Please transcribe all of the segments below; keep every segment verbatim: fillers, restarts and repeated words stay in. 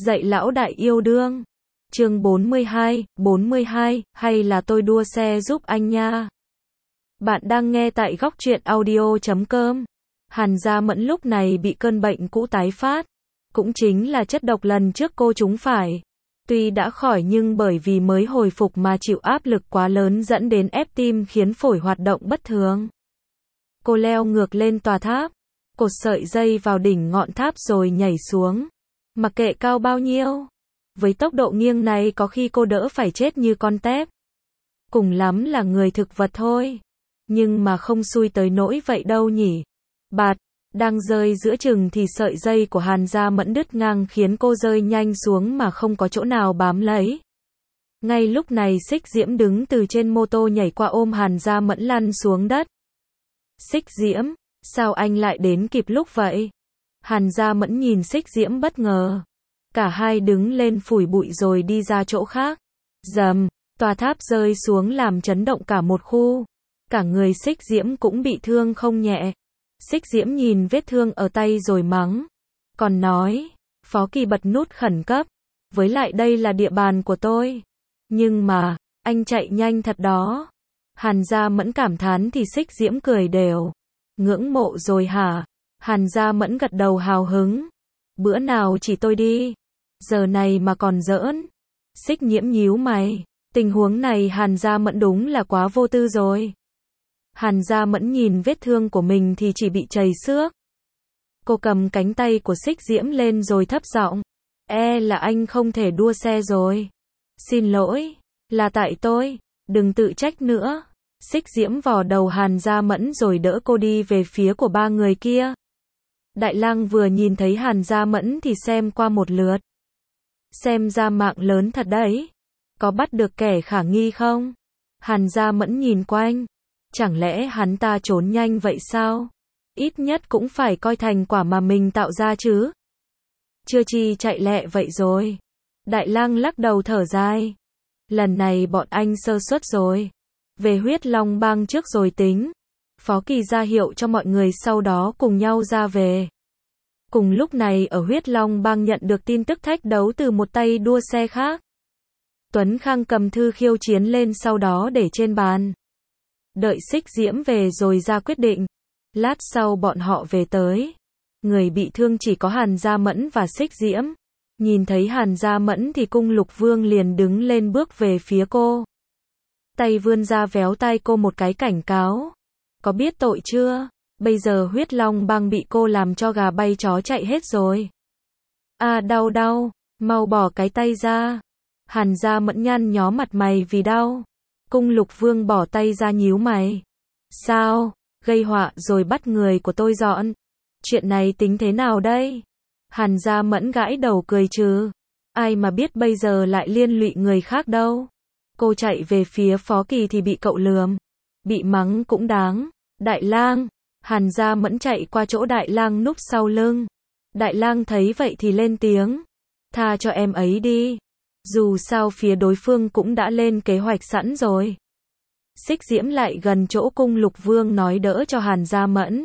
Dạy lão đại yêu đương. Chương bốn mươi hai, bốn mươi hai, hay là tôi đua xe giúp anh nha. Bạn đang nghe tại góc truyện audio chấm com. Hàn Gia Mẫn lúc này bị cơn bệnh cũ tái phát, cũng chính là chất độc lần trước cô trúng phải. Tuy đã khỏi nhưng bởi vì mới hồi phục mà chịu áp lực quá lớn dẫn đến ép tim khiến phổi hoạt động bất thường. Cô leo ngược lên tòa tháp, cột sợi dây vào đỉnh ngọn tháp rồi nhảy xuống. Mặc kệ cao bao nhiêu, với tốc độ nghiêng này có khi cô đỡ phải chết như con tép. Cùng lắm là người thực vật thôi. Nhưng mà không xui tới nỗi vậy đâu nhỉ. Bạt, đang rơi giữa chừng thì sợi dây của Hàn Gia Mẫn đứt ngang khiến cô rơi nhanh xuống mà không có chỗ nào bám lấy. Ngay lúc này Xích Diễm đứng từ trên mô tô nhảy qua ôm Hàn Gia Mẫn lăn xuống đất. Xích Diễm, sao anh lại đến kịp lúc vậy? Hàn Gia Mẫn nhìn Xích Diễm bất ngờ. Cả hai đứng lên phủi bụi rồi đi ra chỗ khác. Rầm, tòa tháp rơi xuống làm chấn động cả một khu. Cả người Xích Diễm cũng bị thương không nhẹ. Xích Diễm nhìn vết thương ở tay rồi mắng. Còn nói, Phó Kỳ bật nút khẩn cấp. Với lại đây là địa bàn của tôi. Nhưng mà, anh chạy nhanh thật đó. Hàn Gia Mẫn cảm thán thì Xích Diễm cười đều. Ngưỡng mộ rồi hả? Hàn Gia Mẫn gật đầu hào hứng. Bữa nào chỉ tôi đi. Giờ này mà còn giỡn. Xích Nhiễm nhíu mày. Tình huống này Hàn Gia Mẫn đúng là quá vô tư rồi. Hàn Gia Mẫn nhìn vết thương của mình thì chỉ bị chảy xước. Cô cầm cánh tay của Xích Diễm lên rồi thấp giọng. E là anh không thể đua xe rồi. Xin lỗi, là tại tôi, đừng tự trách nữa. Xích Diễm vò đầu Hàn Gia Mẫn rồi đỡ cô đi về phía của ba người kia. Đại lang vừa nhìn thấy Hàn Gia Mẫn thì xem qua một lượt. Xem ra mạng lớn thật đấy. Có bắt được kẻ khả nghi không? Hàn Gia Mẫn nhìn quanh. Chẳng lẽ hắn ta trốn nhanh vậy sao? Ít nhất cũng phải coi thành quả mà mình tạo ra chứ. Chưa chi chạy lẹ vậy rồi. Đại lang lắc đầu thở dài. Lần này bọn anh sơ suất rồi. Về Huyết Long Bang trước rồi tính. Phó Kỳ ra hiệu cho mọi người sau đó cùng nhau ra về. Cùng lúc này ở Huyết Long Bang nhận được tin tức thách đấu từ một tay đua xe khác. Tuấn Khang cầm thư khiêu chiến lên sau đó để trên bàn. Đợi Xích Diễm về rồi ra quyết định. Lát sau bọn họ về tới. Người bị thương chỉ có Hàn Gia Mẫn và Xích Diễm. Nhìn thấy Hàn Gia Mẫn thì Cung Lục Vương liền đứng lên bước về phía cô. Tay vươn ra véo tay cô một cái cảnh cáo. Có biết tội chưa? Bây giờ Huyết Long Bang bị cô làm cho gà bay chó chạy hết rồi. À đau đau, mau bỏ cái tay ra. Hàn Gia Mẫn nhăn nhó mặt mày vì đau. Cung Lục Vương bỏ tay ra nhíu mày. Sao? Gây họa rồi bắt người của tôi dọn. Chuyện này tính thế nào đây? Hàn Gia Mẫn gãi đầu cười trừ. Ai mà biết bây giờ lại liên lụy người khác đâu. Cô chạy về phía Phó Kỳ thì bị cậu lườm. Bị mắng cũng đáng. Đại lang. Hàn Gia Mẫn chạy qua chỗ Đại lang núp sau lưng. Đại lang thấy vậy thì lên tiếng. Tha cho em ấy đi. Dù sao phía đối phương cũng đã lên kế hoạch sẵn rồi. Xích Diễm lại gần chỗ Cung Lục Vương nói đỡ cho Hàn Gia Mẫn.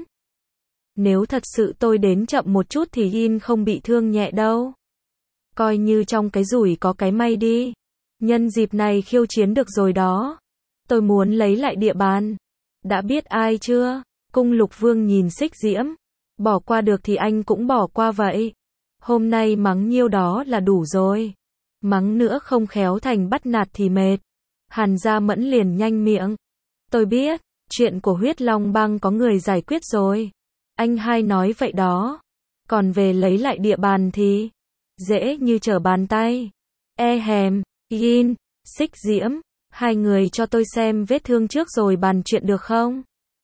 Nếu thật sự tôi đến chậm một chút thì Yin không bị thương nhẹ đâu. Coi như trong cái rủi có cái may đi. Nhân dịp này khiêu chiến được rồi đó. Tôi muốn lấy lại địa bàn. Đã biết ai chưa? Cung Lục Vương nhìn Xích Diễm. Bỏ qua được thì anh cũng bỏ qua vậy. Hôm nay mắng nhiêu đó là đủ rồi. Mắng nữa không khéo thành bắt nạt thì mệt. Hàn Gia Mẫn liền nhanh miệng. Tôi biết, chuyện của Huyết Long Bang có người giải quyết rồi. Anh hai nói vậy đó. Còn về lấy lại địa bàn thì dễ như trở bàn tay. E hèm, Yin, Xích Diễm, hai người cho tôi xem vết thương trước rồi bàn chuyện được không?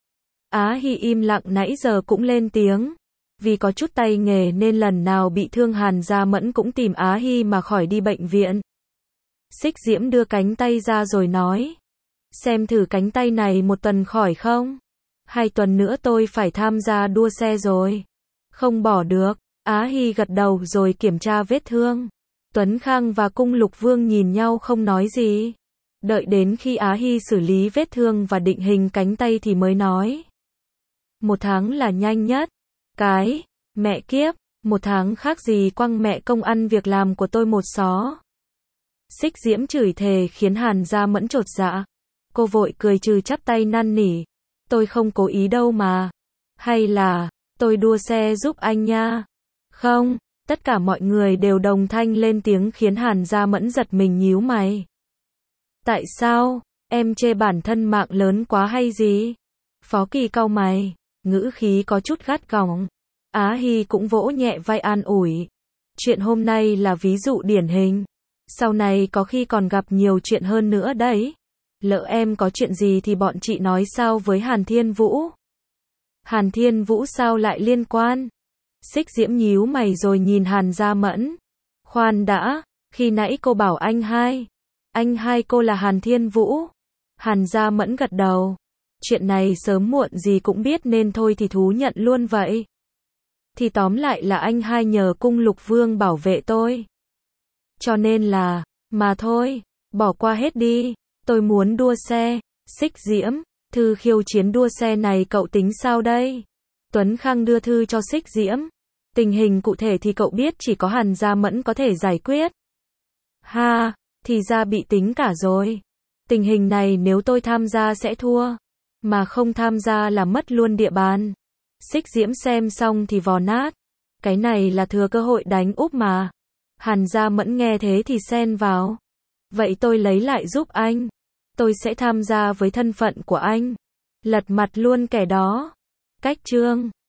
Á Hi im lặng nãy giờ cũng lên tiếng. Vì có chút tay nghề nên lần nào bị thương Hàn Gia Mẫn cũng tìm Á Hi mà khỏi đi bệnh viện. Xích Diễm đưa cánh tay ra rồi nói. Xem thử cánh tay này một tuần khỏi không? Hai tuần nữa tôi phải tham gia đua xe rồi. Không bỏ được. Á Hi gật đầu rồi kiểm tra vết thương. Tuấn Khang và Cung Lục Vương nhìn nhau không nói gì. Đợi đến khi Á Hi xử lý vết thương và định hình cánh tay thì mới nói. Một tháng là nhanh nhất. Cái, mẹ kiếp, Một tháng khác gì quăng mẹ công ăn việc làm của tôi một xó. Xích Diễm chửi thề khiến Hàn Gia Mẫn chột dạ. Cô vội cười trừ chắp tay năn nỉ. Tôi không cố ý đâu mà. Hay là, tôi đua xe giúp anh nha. Không, tất cả mọi người đều đồng thanh lên tiếng khiến Hàn Gia Mẫn giật mình nhíu mày. Tại sao, em chê bản thân mạng lớn quá hay gì? Phó Kỳ cau mày, ngữ khí có chút gắt gỏng. Á Hy cũng vỗ nhẹ vai an ủi. Chuyện hôm nay là ví dụ điển hình. Sau này có khi còn gặp nhiều chuyện hơn nữa đấy. Lỡ em có chuyện gì thì bọn chị nói sao với Hàn Thiên Vũ? Hàn Thiên Vũ sao lại liên quan? Xích Diễm nhíu mày rồi nhìn Hàn Gia Mẫn. Khoan đã, khi nãy cô bảo anh hai. Anh hai cô là Hàn Thiên Vũ. Hàn Gia Mẫn gật đầu. Chuyện này sớm muộn gì cũng biết nên thôi thì thú nhận luôn vậy. Thì tóm lại là anh hai nhờ cung Lục Vương bảo vệ tôi. Cho nên là, mà thôi, bỏ qua hết đi. Tôi muốn đua xe. Xích Diễm, thư khiêu chiến đua xe này cậu tính sao đây? Tuấn Khang đưa thư cho Xích Diễm. Tình hình cụ thể thì cậu biết chỉ có Hàn Gia Mẫn có thể giải quyết. Ha, thì ra bị tính cả rồi. Tình hình này nếu tôi tham gia sẽ thua. Mà không tham gia là mất luôn địa bàn. Xích Diễm xem xong thì vò nát. Cái này là thừa cơ hội đánh úp mà. Hàn Gia Mẫn nghe thế thì xen vào. Vậy tôi lấy lại giúp anh. Tôi sẽ tham gia với thân phận của anh. Lật mặt luôn kẻ đó. Cách chương